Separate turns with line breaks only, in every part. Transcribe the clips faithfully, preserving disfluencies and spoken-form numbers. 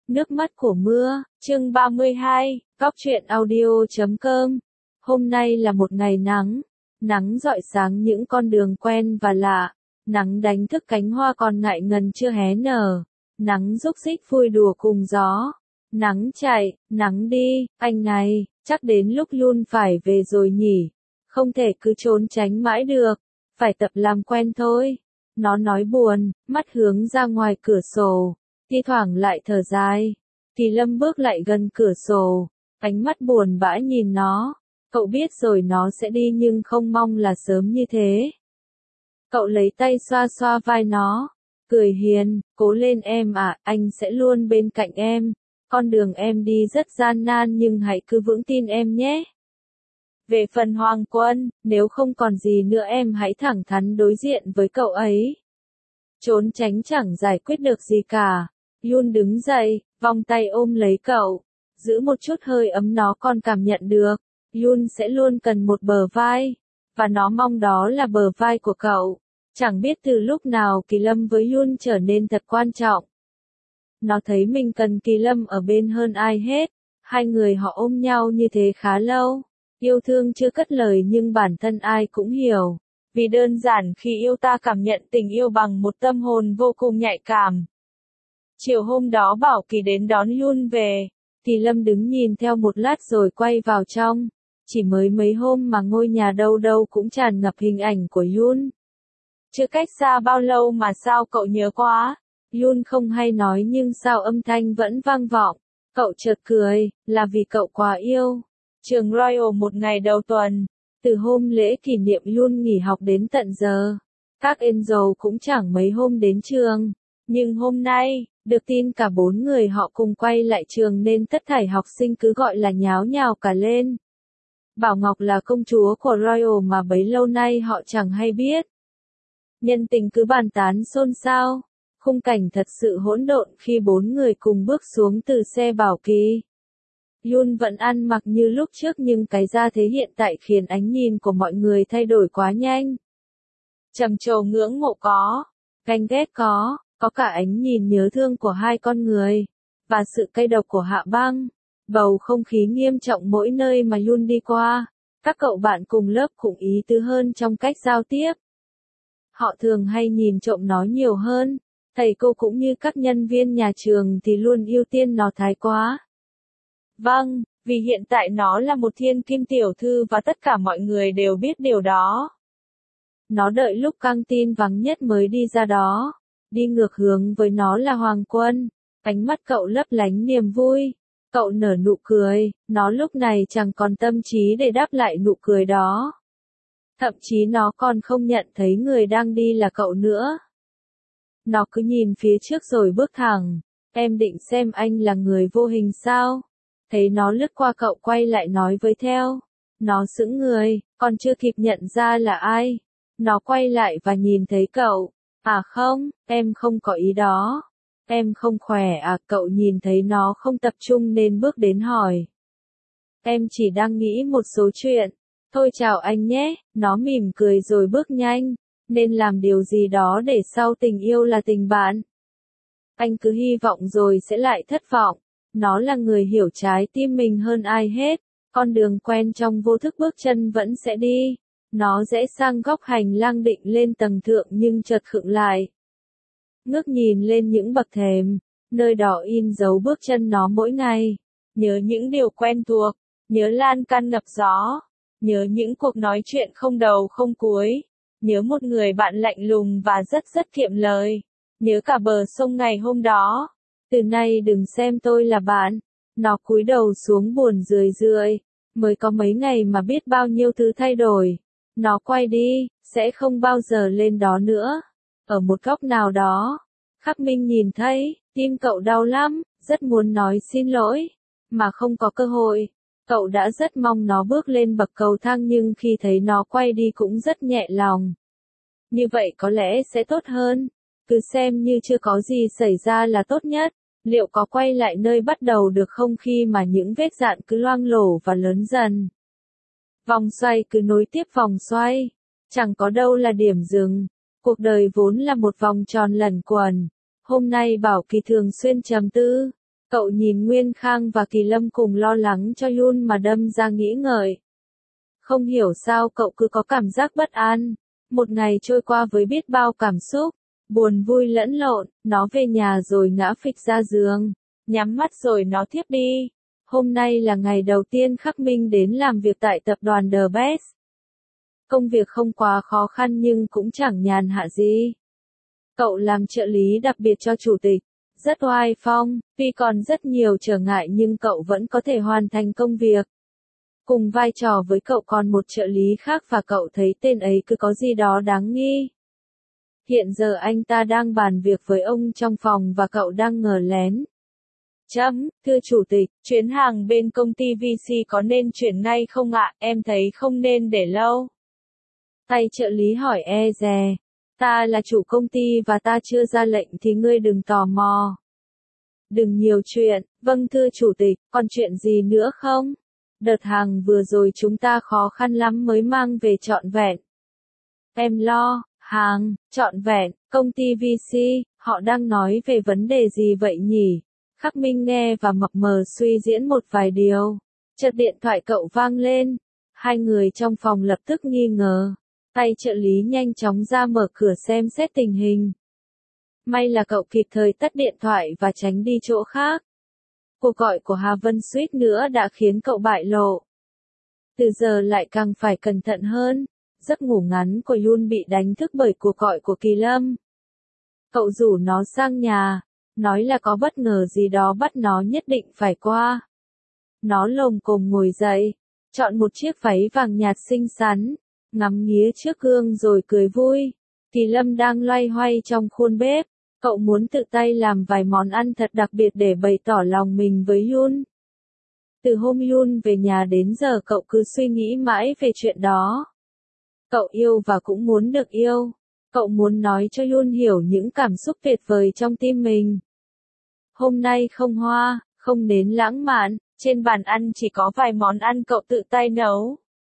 Nước mắt của mưa, chương ba mươi hai, góc truyện audio chấm com. Hôm nay là một ngày nắng, nắng rọi sáng những con đường quen và lạ, nắng đánh thức cánh hoa còn ngại ngần chưa hé nở, nắng rúc rích vui đùa cùng gió. Nắng chạy, nắng đi, anh này, chắc đến lúc Yun phải về rồi nhỉ, không thể cứ trốn tránh mãi được, phải tập làm quen thôi. Nó nói buồn, mắt hướng ra ngoài cửa sổ, thi thoảng lại thở dài. Kỳ Lâm bước lại gần cửa sổ, ánh mắt buồn bã nhìn nó. Cậu biết rồi nó sẽ đi nhưng không mong là sớm như thế. Cậu lấy tay xoa xoa vai nó, cười hiền, cố lên em ạ, anh sẽ luôn bên cạnh em. Con đường em đi rất gian nan nhưng hãy cứ vững tin em nhé. Về phần Hoàng Quân, nếu không còn gì nữa em hãy thẳng thắn đối diện với cậu ấy. Trốn tránh chẳng giải quyết được gì cả. Yun đứng dậy, vòng tay ôm lấy cậu, giữ một chút hơi ấm nó còn cảm nhận được. Yun sẽ luôn cần một bờ vai, và nó mong đó là bờ vai của cậu. Chẳng biết từ lúc nào Kỳ Lâm với Yun trở nên thật quan trọng. Nó thấy mình cần Kỳ Lâm ở bên hơn ai hết. Hai người họ ôm nhau như thế khá lâu. Yêu thương chưa cất lời nhưng bản thân ai cũng hiểu. Vì đơn giản khi yêu ta cảm nhận tình yêu bằng một tâm hồn vô cùng nhạy cảm. Chiều hôm đó Bảo Kỳ đến đón Yun về. Kỳ Lâm đứng nhìn theo một lát rồi quay vào trong. Chỉ mới mấy hôm mà ngôi nhà đâu đâu cũng tràn ngập hình ảnh của Yun. Chưa cách xa bao lâu mà sao cậu nhớ quá. Yun không hay nói nhưng sao âm thanh vẫn vang vọng. Cậu chợt cười, là vì cậu quá yêu. Trường Royal một ngày đầu tuần. Từ hôm lễ kỷ niệm Yun nghỉ học đến tận giờ. Các Angel cũng chẳng mấy hôm đến trường. Nhưng hôm nay, được tin cả bốn người họ cùng quay lại trường nên tất thảy học sinh cứ gọi là nháo nhào cả lên. Bảo Ngọc là công chúa của Royal mà bấy lâu nay họ chẳng hay biết. Nhân tình cứ bàn tán xôn xao. Khung cảnh thật sự hỗn độn khi bốn người cùng bước xuống từ xe Bảo Kỳ. Yun vẫn ăn mặc như lúc trước nhưng cái da thế hiện tại khiến ánh nhìn của mọi người thay đổi quá nhanh. Trầm trồ ngưỡng mộ có, ganh ghét có, có cả ánh nhìn nhớ thương của hai con người, và sự cay độc của Hạ Băng. Bầu không khí nghiêm trọng mỗi nơi mà Yun đi qua. Các cậu bạn cùng lớp cũng ý tứ hơn trong cách giao tiếp. Họ thường hay nhìn trộm nó nhiều hơn. Thầy cô cũng như các nhân viên nhà trường thì luôn ưu tiên nó thái quá. Vâng, vì hiện tại nó là một thiên kim tiểu thư và tất cả mọi người đều biết điều đó. Nó đợi lúc căng tin vắng nhất mới đi ra đó. Đi ngược hướng với nó là Hoàng Quân. Ánh mắt cậu lấp lánh niềm vui. Cậu nở nụ cười, nó lúc này chẳng còn tâm trí để đáp lại nụ cười đó. Thậm chí nó còn không nhận thấy người đang đi là cậu nữa. Nó cứ nhìn phía trước rồi bước thẳng. Em định xem anh là người vô hình sao? Thấy nó lướt qua cậu quay lại nói với theo. Nó sững người, còn chưa kịp nhận ra là ai. Nó quay lại và nhìn thấy cậu. À không, em không có ý đó. Em không khỏe à? Cậu nhìn thấy nó không tập trung nên bước đến hỏi. Em chỉ đang nghĩ một số chuyện. Thôi chào anh nhé. Nó mỉm cười rồi bước nhanh. Nên làm điều gì đó để sau tình yêu là tình bạn. Anh cứ hy vọng rồi sẽ lại thất vọng. Nó là người hiểu trái tim mình hơn ai hết. Con đường quen trong vô thức bước chân vẫn sẽ đi. Nó rẽ sang góc hành lang định lên tầng thượng nhưng chợt khựng lại. Ngước nhìn lên những bậc thềm. Nơi đó in dấu bước chân nó mỗi ngày. Nhớ những điều quen thuộc. Nhớ lan can ngập gió. Nhớ những cuộc nói chuyện không đầu không cuối. Nhớ một người bạn lạnh lùng và rất rất kiệm lời. Nhớ cả bờ sông ngày hôm đó. Từ nay đừng xem tôi là bạn. Nó cúi đầu xuống buồn rười rượi. Mới có mấy ngày mà biết bao nhiêu thứ thay đổi. Nó quay đi, sẽ không bao giờ lên đó nữa. Ở một góc nào đó. Khắc Minh nhìn thấy, tim cậu đau lắm, rất muốn nói xin lỗi. Mà không có cơ hội. Cậu đã rất mong nó bước lên bậc cầu thang nhưng khi thấy nó quay đi cũng rất nhẹ lòng. Như vậy có lẽ sẽ tốt hơn. Cứ xem như chưa có gì xảy ra là tốt nhất. Liệu có quay lại nơi bắt đầu được không khi mà những vết dạn cứ loang lổ và lớn dần? Vòng xoay cứ nối tiếp vòng xoay. Chẳng có đâu là điểm dừng. Cuộc đời vốn là một vòng tròn lẩn quẩn. Hôm nay Bảo Kỳ thường xuyên trầm tư. Cậu nhìn Nguyên Khang và Kỳ Lâm cùng lo lắng cho Yun mà đâm ra nghĩ ngợi. Không hiểu sao cậu cứ có cảm giác bất an. Một ngày trôi qua với biết bao cảm xúc, buồn vui lẫn lộn, nó về nhà rồi ngã phịch ra giường, nhắm mắt rồi nó thiếp đi. Hôm nay là ngày đầu tiên Khắc Minh đến làm việc tại tập đoàn The Best. Công việc không quá khó khăn nhưng cũng chẳng nhàn hạ gì. Cậu làm trợ lý đặc biệt cho chủ tịch, rất oai phong, tuy còn rất nhiều trở ngại nhưng cậu vẫn có thể hoàn thành công việc. Cùng vai trò với cậu còn một trợ lý khác và cậu thấy tên ấy cứ có gì đó đáng nghi. Hiện giờ anh ta đang bàn việc với ông trong phòng và cậu đang ngờ lén. Chấm, thưa chủ tịch, chuyến hàng bên công ty vê xê có nên chuyển ngay không ạ? Em thấy không nên để lâu. Tay trợ lý hỏi e dè. Ta là chủ công ty và ta chưa ra lệnh thì ngươi đừng tò mò. Đừng nhiều chuyện, vâng thưa chủ tịch, còn chuyện gì nữa không? Đợt hàng vừa rồi chúng ta khó khăn lắm mới mang về trọn vẹn. Em lo, hàng, trọn vẹn, công ty vê xê, họ đang nói về vấn đề gì vậy nhỉ? Khắc Minh nghe và mập mờ suy diễn một vài điều. Chợt điện thoại cậu vang lên. Hai người trong phòng lập tức nghi ngờ. Tay trợ lý nhanh chóng ra mở cửa xem xét tình hình. May là cậu kịp thời tắt điện thoại và tránh đi chỗ khác. Cuộc gọi của Hà Vân suýt nữa đã khiến cậu bại lộ. Từ giờ lại càng phải cẩn thận hơn. Giấc ngủ ngắn của Yun bị đánh thức bởi cuộc gọi của Kỳ Lâm. Cậu rủ nó sang nhà, nói là có bất ngờ gì đó bắt nó nhất định phải qua. Nó lồm cồm ngồi dậy, chọn một chiếc váy vàng nhạt xinh xắn, ngắm nghía trước gương rồi cười vui. Kỳ Lâm đang loay hoay trong khuôn bếp, cậu muốn tự tay làm vài món ăn thật đặc biệt để bày tỏ lòng mình với Yun. Từ hôm Yun về nhà đến giờ cậu cứ suy nghĩ mãi về chuyện đó. Cậu yêu và cũng muốn được yêu. Cậu muốn nói cho Yun hiểu những cảm xúc tuyệt vời trong tim mình. Hôm nay không hoa, không nến lãng mạn, trên bàn ăn chỉ có vài món ăn cậu tự tay nấu.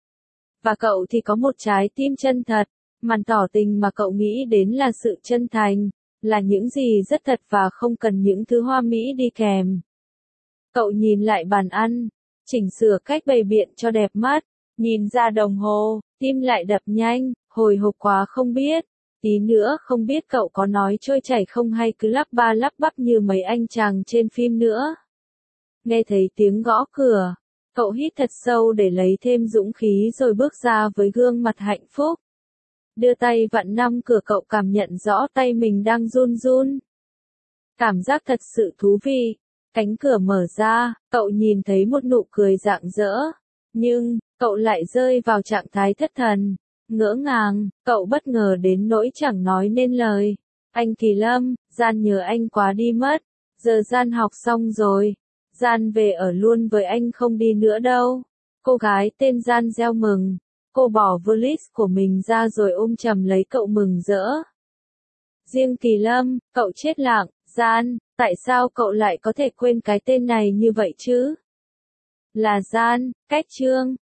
Và cậu thì có một trái tim chân thật, màn tỏ tình mà cậu nghĩ đến là sự chân thành, là những gì rất thật và không cần những thứ hoa mỹ đi kèm. Cậu nhìn lại bàn ăn, chỉnh sửa cách bày biện cho đẹp mắt, nhìn ra đồng hồ, tim lại đập nhanh, hồi hộp quá không biết. Tí nữa không biết cậu có nói trôi chảy không hay cứ lắp ba lắp bắp như mấy anh chàng trên phim nữa. Nghe thấy tiếng gõ cửa, cậu hít thật sâu để lấy thêm dũng khí rồi bước ra với gương mặt hạnh phúc. Đưa tay vặn nắm cửa cậu cảm nhận rõ tay mình đang run run. Cảm giác thật sự thú vị. Cánh cửa mở ra, cậu nhìn thấy một nụ cười rạng rỡ. Nhưng, cậu lại rơi vào trạng thái thất thần. Ngỡ ngàng, cậu bất ngờ đến nỗi chẳng nói nên lời. Anh Kỳ Lâm, Gian nhớ anh quá đi mất. Giờ Gian học xong rồi. Gian về ở luôn với anh không đi nữa đâu. Cô gái tên Gian reo mừng. Cô bỏ valiz của mình ra rồi ôm chầm lấy cậu mừng rỡ. Riêng Kỳ Lâm, cậu chết lặng. Gian, tại sao cậu lại có thể quên cái tên này như vậy chứ? Là Gian, cách Trương,